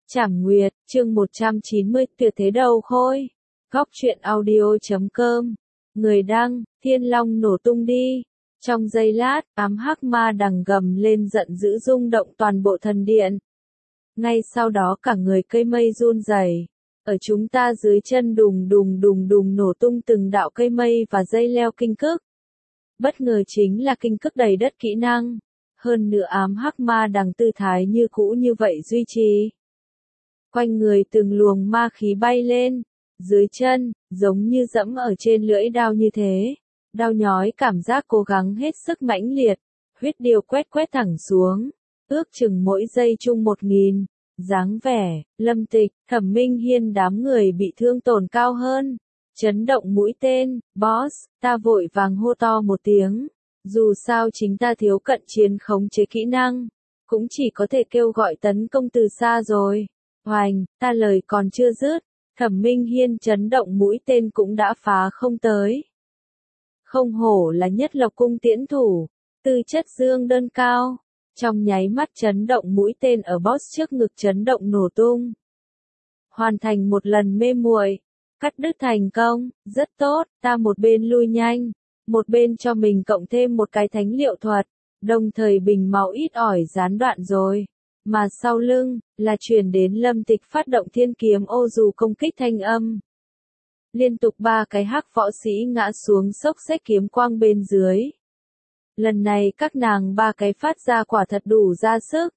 Trảm Nguyệt, chương 190, tuyệt thế đầu khôi. Góc truyện audio.com. Người đăng, Thiên Long nổ tung đi. Trong giây lát, ám hắc ma đằng gầm lên giận dữ rung động toàn bộ thần điện. Ngay sau đó cả người cây mây run rẩy. Ở chúng ta dưới chân đùng đùng đùng đùng nổ tung từng đạo cây mây và dây leo kinh cức. Bất ngờ chính là kinh cức đầy đất kỹ năng. Hơn nữa ám hắc ma đằng tư thái như cũ như vậy duy trì. Quanh người từng luồng ma khí bay lên, dưới chân, giống như dẫm ở trên lưỡi đao như thế. Đau nhói cảm giác cố gắng hết sức mãnh liệt, huyết điều quét thẳng xuống, ước chừng mỗi giây chung 1000, dáng vẻ, Lâm Tịch, Thẩm Minh Hiên đám người bị thương tổn cao hơn. Chấn động mũi tên, boss, ta vội vàng hô to một tiếng, dù sao chính ta thiếu cận chiến khống chế kỹ năng, cũng chỉ có thể kêu gọi tấn công từ xa rồi. Hoành, ta lời còn chưa dứt, Thẩm Minh Hiên chấn động mũi tên cũng đã phá không tới. Không hổ là nhất lộc cung tiễn thủ, tư chất dương đơn cao, trong nháy mắt chấn động mũi tên ở boss trước ngực chấn động nổ tung. Hoàn thành một lần mê muội, cắt đứt thành công, rất tốt, ta một bên lui nhanh, một bên cho mình cộng thêm một cái thánh liệu thuật, đồng thời bình máu ít ỏi gián đoạn rồi. Mà sau lưng, là truyền đến Lâm Tịch phát động thiên kiếm ô dù công kích thanh âm. Liên tục 3 cái hắc võ sĩ ngã xuống xốc xếch kiếm quang bên dưới. Lần này các nàng 3 cái phát ra quả thật đủ ra sức.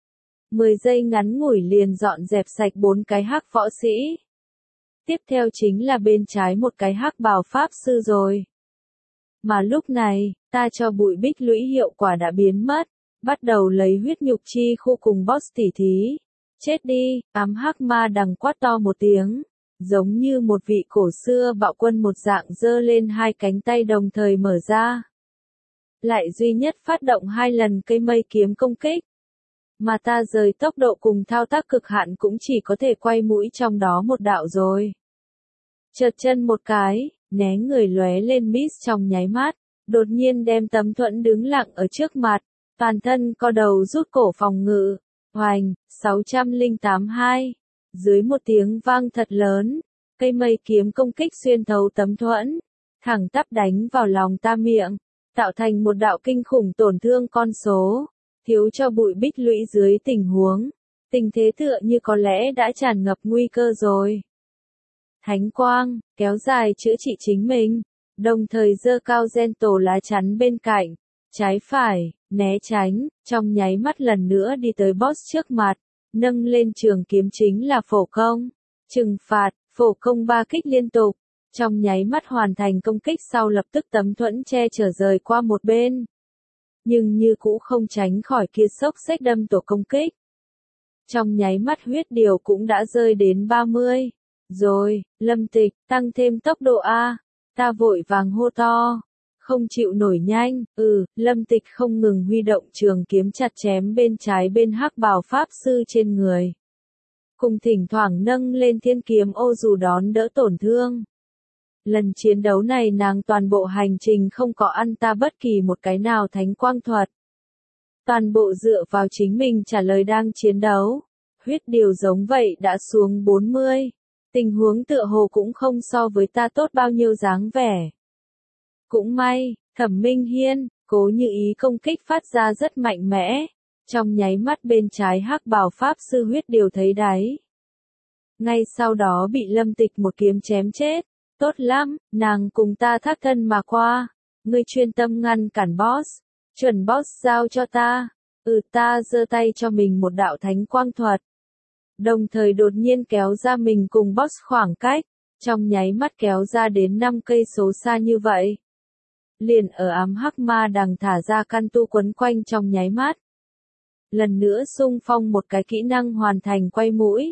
10 giây ngắn ngủi liền dọn dẹp sạch 4 cái hắc võ sĩ. Tiếp theo chính là bên trái một cái hắc bào pháp sư rồi. Mà lúc này, ta cho bụi bích lũy hiệu quả đã biến mất. Bắt đầu lấy huyết nhục chi khu cùng boss tỉ thí. Chết đi, ám hắc ma đằng quát to một tiếng. Giống như một vị cổ xưa bạo quân một dạng giơ lên 2 cánh tay đồng thời mở ra. Lại duy nhất phát động 2 lần cây mây kiếm công kích. Mà ta rời tốc độ cùng thao tác cực hạn cũng chỉ có thể quay mũi trong đó một đạo rồi. Chợt chân một cái, né người lóe lên miss trong nháy mắt. Đột nhiên đem tấm thuẫn đứng lặng ở trước mặt. Toàn thân co đầu rút cổ phòng ngự, hoành, 608-2. Dưới một tiếng vang thật lớn, cây mây kiếm công kích xuyên thấu tấm thuẫn, thẳng tắp đánh vào lòng ta miệng, tạo thành một đạo kinh khủng tổn thương con số, thiếu cho bụi bích lũy dưới tình huống. Tình thế tựa như có lẽ đã tràn ngập nguy cơ rồi. Thánh quang, kéo dài chữa trị chính mình, đồng thời giơ cao gen tổ lá chắn bên cạnh, trái phải. Né tránh, trong nháy mắt lần nữa đi tới boss trước mặt, nâng lên trường kiếm chính là phổ công, trừng phạt, phổ công 3 kích liên tục, trong nháy mắt hoàn thành công kích sau lập tức tấm thuẫn che chở rời qua một bên. Nhưng như cũ không tránh khỏi kia xốc xếch đâm tổ công kích. Trong nháy mắt huyết điều cũng đã rơi đến 30. Rồi, Lâm Tịch, tăng thêm tốc độ A, ta vội vàng hô to. Không chịu nổi nhanh, Lâm Tịch không ngừng huy động trường kiếm chặt chém bên trái bên hắc bào pháp sư trên người. Cùng thỉnh thoảng nâng lên thiên kiếm ô dù đón đỡ tổn thương. Lần chiến đấu này nàng toàn bộ hành trình không có ăn ta bất kỳ một cái nào thánh quang thuật. Toàn bộ dựa vào chính mình trả lời đang chiến đấu. Huyết điều giống vậy đã xuống 40. Tình huống tựa hồ cũng không so với ta tốt bao nhiêu dáng vẻ. Cũng may, Thẩm Minh Hiên, cố như ý công kích phát ra rất mạnh mẽ. Trong nháy mắt bên trái hắc bào pháp sư huyết điều thấy đáy. Ngay sau đó bị Lâm Tịch một kiếm chém chết. Tốt lắm, nàng cùng ta thác thân mà qua. Ngươi chuyên tâm ngăn cản boss. Chuẩn boss giao cho ta. Ta giơ tay cho mình một đạo thánh quang thuật. Đồng thời đột nhiên kéo ra mình cùng boss khoảng cách. Trong nháy mắt kéo ra đến 5 cây số xa như vậy. Liền ở ám hắc ma đằng thả ra căn tu quấn quanh trong nháy mắt. Lần nữa xung phong một cái kỹ năng hoàn thành quay mũi.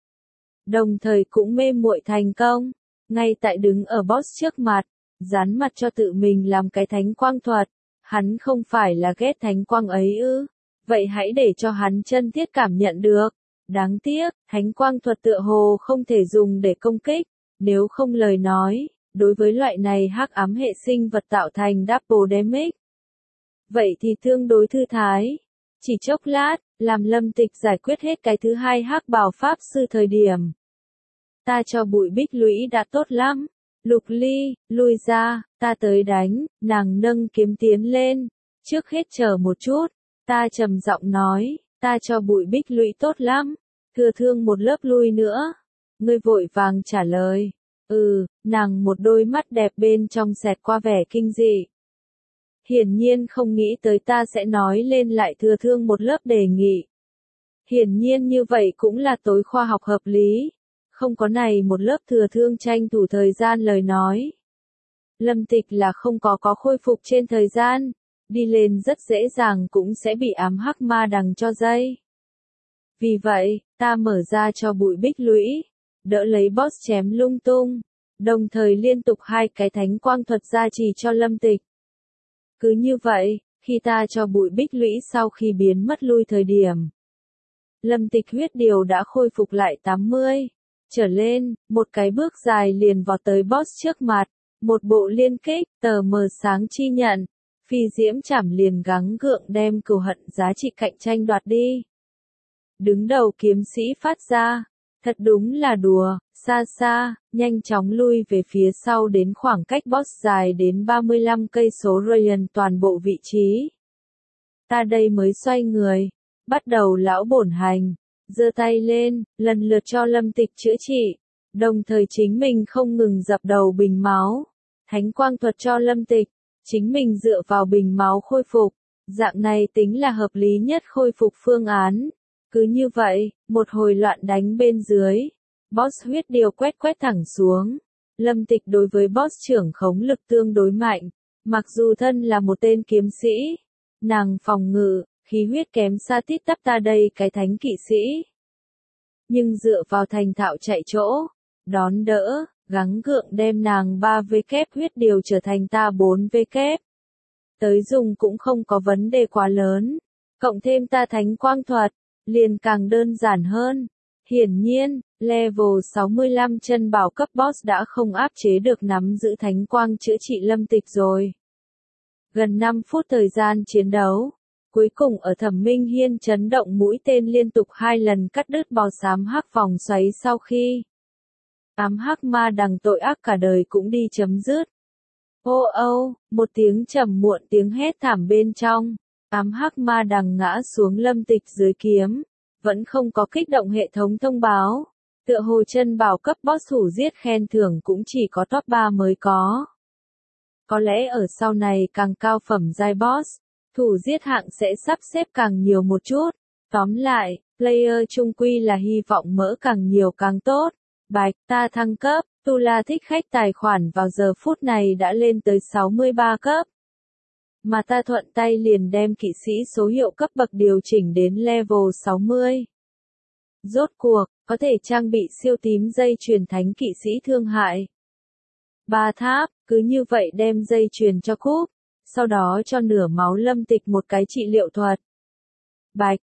Đồng thời cũng mê muội thành công. Ngay tại đứng ở boss trước mặt, dán mặt cho tự mình làm cái thánh quang thuật. Hắn không phải là ghét thánh quang ấy ư. Vậy hãy để cho hắn chân thiết cảm nhận được. Đáng tiếc, thánh quang thuật tựa hồ không thể dùng để công kích. Nếu không lời nói. Đối với loại này hắc ám hệ sinh vật tạo thành double damage. Vậy thì tương đối thư thái. Chỉ chốc lát, làm Lâm Tịch giải quyết hết cái thứ hai hắc bào pháp sư thời điểm. Ta cho Bụi Bích Lũy đã tốt lắm. Lục Ly, lui ra, ta tới đánh, nàng nâng kiếm tiến lên. Trước hết chờ một chút, ta trầm giọng nói, ta cho Bụi Bích Lũy tốt lắm. Thừa thương một lớp lui nữa. Ngươi vội vàng trả lời. Nàng một đôi mắt đẹp bên trong xẹt qua vẻ kinh dị. Hiển nhiên không nghĩ tới ta sẽ nói lên lại thừa thương một lớp đề nghị. Hiển nhiên như vậy cũng là tối khoa học hợp lý. Không có này một lớp thừa thương tranh thủ thời gian lời nói. Lâm Tịch là không có khôi phục trên thời gian. Đi lên rất dễ dàng cũng sẽ bị ám hắc ma đằng cho dây. Vì vậy, ta mở ra cho Bụi Bích Lũy. Đỡ lấy boss chém lung tung. Đồng thời liên tục hai cái thánh quang thuật gia trì cho Lâm Tịch. Cứ như vậy, khi ta cho Bụi Bích Lũy sau khi biến mất lui thời điểm. Lâm Tịch huyết điều đã khôi phục lại 80. Trở lên, một cái bước dài liền vọt tới boss trước mặt. Một bộ liên kích, tờ mờ sáng chi nhận. Phi diễm chảm liền gắng gượng đem cừu hận giá trị cạnh tranh đoạt đi. Đứng đầu kiếm sĩ phát ra. Thật đúng là đùa, xa xa, nhanh chóng lui về phía sau đến khoảng cách boss dài đến 35 cây số Ryan toàn bộ vị trí. Ta đây mới xoay người, bắt đầu lão bổn hành, giơ tay lên, lần lượt cho Lâm Tịch chữa trị, đồng thời chính mình không ngừng dập đầu bình máu, thánh quang thuật cho Lâm Tịch, chính mình dựa vào bình máu khôi phục, dạng này tính là hợp lý nhất khôi phục phương án. Cứ như vậy, một hồi loạn đánh bên dưới, boss huyết điều quét thẳng xuống. Lâm Tịch đối với boss trưởng khống lực tương đối mạnh, mặc dù thân là một tên kiếm sĩ, nàng phòng ngự, khí huyết kém xa tít tắp ta đây cái thánh kỵ sĩ. Nhưng dựa vào thành thạo chạy chỗ, đón đỡ, gắng gượng đem nàng 3V kép huyết điều trở thành ta 4V kép. Tới dùng cũng không có vấn đề quá lớn, cộng thêm ta thánh quang thuật. Liền càng đơn giản hơn. Hiển nhiên, level 65 chân bảo cấp boss đã không áp chế được nắm giữ thánh quang chữa trị Lâm Tịch rồi. Gần 5 phút thời gian chiến đấu, cuối cùng ở Thẩm Minh Hiên chấn động mũi tên liên tục 2 lần cắt đứt bò xám hắc vòng xoáy sau khi. Ám hắc ma đằng tội ác cả đời cũng đi chấm dứt. Một tiếng trầm muộn tiếng hét thảm bên trong. Ám hắc ma đằng ngã xuống Lâm Tịch dưới kiếm, vẫn không có kích động hệ thống thông báo. Tựa hồ chân bảo cấp boss thủ giết khen thưởng cũng chỉ có top 3 mới có. Có lẽ ở sau này càng cao phẩm giai boss, thủ giết hạng sẽ sắp xếp càng nhiều một chút. Tóm lại, player chung quy là hy vọng mỡ càng nhiều càng tốt. Bạch, ta thăng cấp, Tu La thích khách tài khoản vào giờ phút này đã lên tới 63 cấp. Mà ta thuận tay liền đem kỵ sĩ số hiệu cấp bậc điều chỉnh đến level 60. Rốt cuộc, có thể trang bị siêu tím dây chuyền thánh kỵ sĩ thương hại. 3 tháp, cứ như vậy đem dây chuyền cho cúp, sau đó cho nửa máu Lâm Tịch một cái trị liệu thuật. Bạch,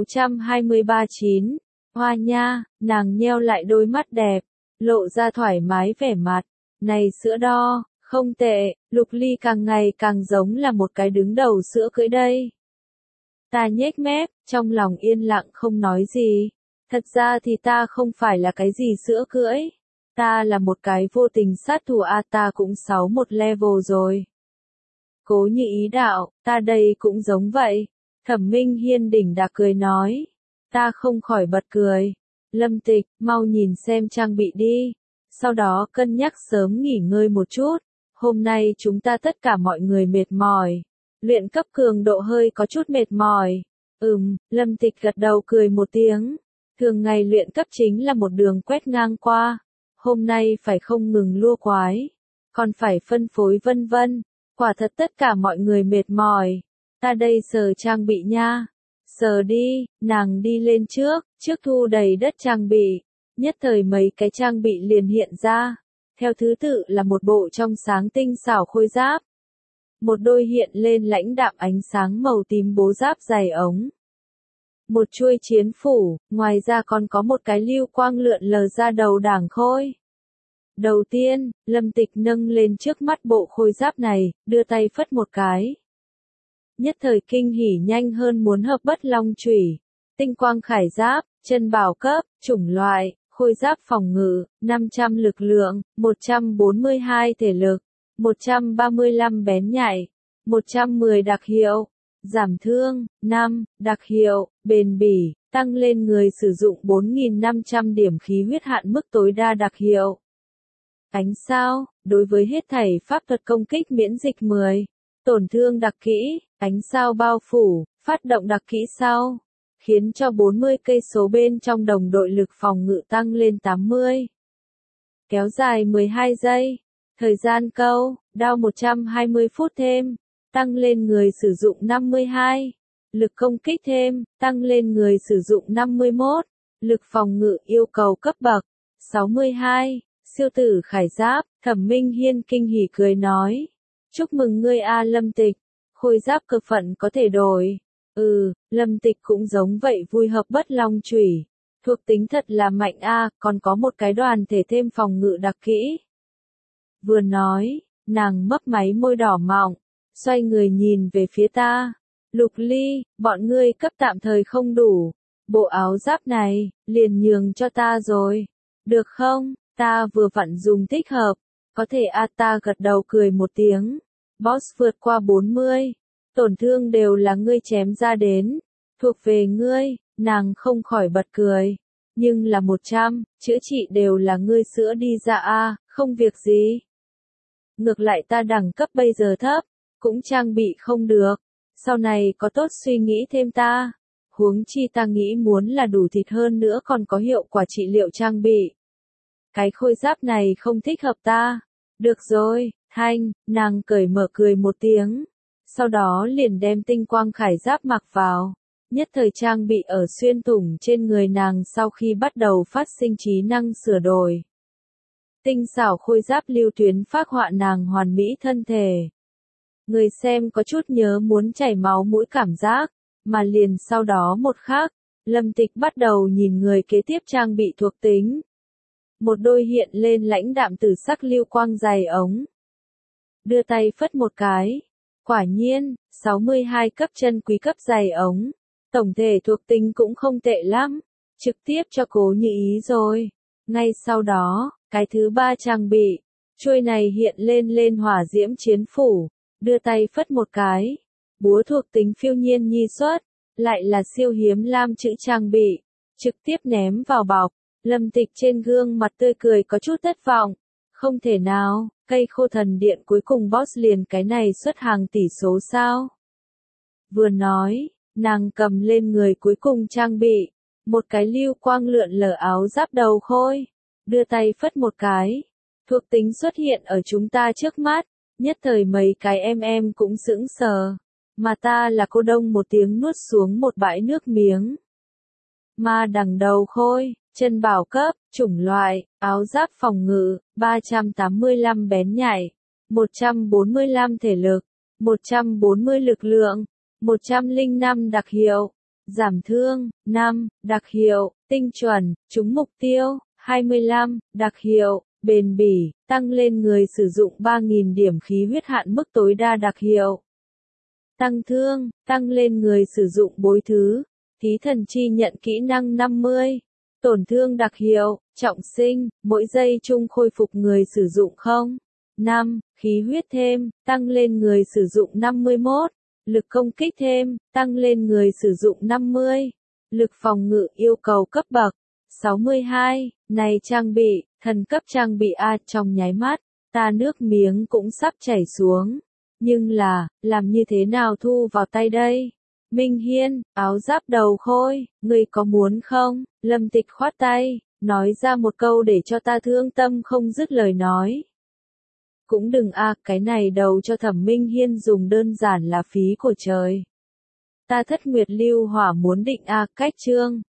623-9, hoa nha, nàng nheo lại đôi mắt đẹp, lộ ra thoải mái vẻ mặt, này sữa đo. Không tệ, Lục Ly càng ngày càng giống là một cái đứng đầu sữa cưỡi đây. Ta nhếch mép, trong lòng yên lặng không nói gì. Thật ra thì ta không phải là cái gì sữa cưỡi. Ta là một cái vô tình sát thủ ta cũng 61 level rồi. Cố Như Ý đạo, ta đây cũng giống vậy. Thẩm Minh Hiên đỉnh đạc cười nói. Ta không khỏi bật cười. Lâm Tịch, mau nhìn xem trang bị đi. Sau đó cân nhắc sớm nghỉ ngơi một chút. Hôm nay chúng ta tất cả mọi người mệt mỏi. Luyện cấp cường độ hơi có chút mệt mỏi. Lâm Tịch gật đầu cười một tiếng. Thường ngày luyện cấp chính là một đường quét ngang qua. Hôm nay phải không ngừng lua quái. Còn phải phân phối vân vân. Quả thật tất cả mọi người mệt mỏi. Ta đây sờ trang bị nha. Sờ đi, nàng đi lên trước thu đầy đất trang bị. Nhất thời mấy cái trang bị liền hiện ra. Theo thứ tự là một bộ trong sáng tinh xảo khôi giáp. Một đôi hiện lên lãnh đạm ánh sáng màu tím bố giáp dày ống. Một chuôi chiến phủ, ngoài ra còn có một cái lưu quang lượn lờ ra đầu đảng khôi. Đầu tiên, Lâm Tịch nâng lên trước mắt bộ khôi giáp này, đưa tay phất một cái. Nhất thời kinh hỉ nhanh hơn muốn hợp bất long chủy. tinh quang khải giáp, chân bảo cấp, chủng loại, khôi giáp phòng ngự, 500 lực lượng, 142 thể lực, 135 bén nhạy, 110 đặc hiệu, giảm thương, 5, đặc hiệu, bền bỉ, tăng lên người sử dụng 4.500 điểm khí huyết hạn mức tối đa đặc hiệu. Ánh sao, đối với hết thảy pháp thuật công kích miễn dịch 10. Tổn thương đặc kỹ, ánh sao bao phủ, phát động đặc kỹ sau, khiến cho 40 cây số bên trong đồng đội lực phòng ngự tăng lên 80. Kéo dài 12 giây. Thời gian câu, đao 120 phút thêm, tăng lên người sử dụng 52. Lực công kích thêm, tăng lên người sử dụng 51. Lực phòng ngự yêu cầu cấp bậc 62. Siêu tử khải giáp, Thẩm Minh Hiên kinh hỉ cười nói. Chúc mừng ngươi a Lâm Tịch, khôi giáp cực phận có thể đổi. Lâm Tịch cũng giống vậy vui hợp bất long chủy. Thuộc tính thật là mạnh a, còn có một cái đoàn thể thêm phòng ngự đặc kỹ. Vừa nói, nàng mấp máy môi đỏ mọng, xoay người nhìn về phía ta. Lục Ly, bọn ngươi cấp tạm thời không đủ. Bộ áo giáp này, liền nhường cho ta rồi. Được không? Ta vừa vặn dùng thích hợp. Có thể ta gật đầu cười một tiếng. Boss vượt qua 40. Tổn thương đều là ngươi chém ra đến. Thuộc về ngươi, nàng không khỏi bật cười. Nhưng là 100, chữa trị đều là ngươi sữa đi ra không việc gì. Ngược lại ta đẳng cấp bây giờ thấp, cũng trang bị không được. Sau này có tốt suy nghĩ thêm ta. Huống chi ta nghĩ muốn là đủ thịt hơn nữa còn có hiệu quả trị liệu trang bị. Cái khôi giáp này không thích hợp ta. Được rồi, Thanh, nàng cởi mở cười một tiếng. Sau đó liền đem tinh quang khải giáp mặc vào. Nhất thời trang bị ở xuyên thủng trên người nàng sau khi bắt đầu phát sinh trí năng sửa đổi. Tinh xảo khôi giáp lưu tuyến phác họa nàng hoàn mỹ thân thể. Người xem có chút nhớ muốn chảy máu mũi cảm giác, mà liền sau đó một khắc, Lâm Tịch bắt đầu nhìn người kế tiếp trang bị thuộc tính. Một đôi hiện lên lãnh đạm tử sắc lưu quang dày ống. Đưa tay phất một cái. Quả nhiên, 62 cấp chân quý cấp dày ống. Tổng thể thuộc tính cũng không tệ lắm. Trực tiếp cho Cố Như Ý rồi. Ngay sau đó, cái thứ 3 trang bị. Chuôi này hiện lên hỏa diễm chiến phủ. Đưa tay phất một cái. Búa thuộc tính phiêu nhiên nhi xuất. Lại là siêu hiếm lam chữ trang bị. Trực tiếp ném vào bọc. Lâm Tịch trên gương mặt tươi cười có chút thất vọng. Không thể nào, cây khô thần điện cuối cùng boss liền cái này xuất hàng tỷ số sao? Vừa nói, nàng cầm lên người cuối cùng trang bị. Một cái lưu quang lượn lờ áo giáp đầu khôi. Đưa tay phất một cái. Thuộc tính xuất hiện ở chúng ta trước mắt. Nhất thời mấy cái em cũng sững sờ. Mà ta là cô đông một tiếng nuốt xuống một bãi nước miếng. Ma đằng đầu khôi. Chân bảo cấp, chủng loại, áo giáp phòng ngự, 385 bén nhạy, 145 thể lực, 140 lực lượng, 105 đặc hiệu, giảm thương, 5, đặc hiệu, tinh chuẩn, trúng mục tiêu, 25, đặc hiệu, bền bỉ, tăng lên người sử dụng 3.000 điểm khí huyết hạn mức tối đa đặc hiệu. Tăng thương, tăng lên người sử dụng bối thứ, thí thần chi nhận kỹ năng 50. Tổn thương đặc hiệu, trọng sinh, mỗi giây chung khôi phục người sử dụng 5, khí huyết thêm, tăng lên người sử dụng 51, lực công kích thêm, tăng lên người sử dụng 50, lực phòng ngự yêu cầu cấp bậc 62, này trang bị, thần cấp trang bị trong nháy mắt, ta nước miếng cũng sắp chảy xuống, nhưng là, làm như thế nào thu vào tay đây? Minh Hiên, áo giáp đầu khôi, ngươi có muốn không? Lâm Tịch khoát tay, nói ra một câu để cho ta thương tâm không dứt lời nói. Cũng đừng cái này đầu cho Thẩm Minh Hiên dùng đơn giản là phí của trời. Ta Thất Nguyệt Lưu Hỏa muốn định cách chương.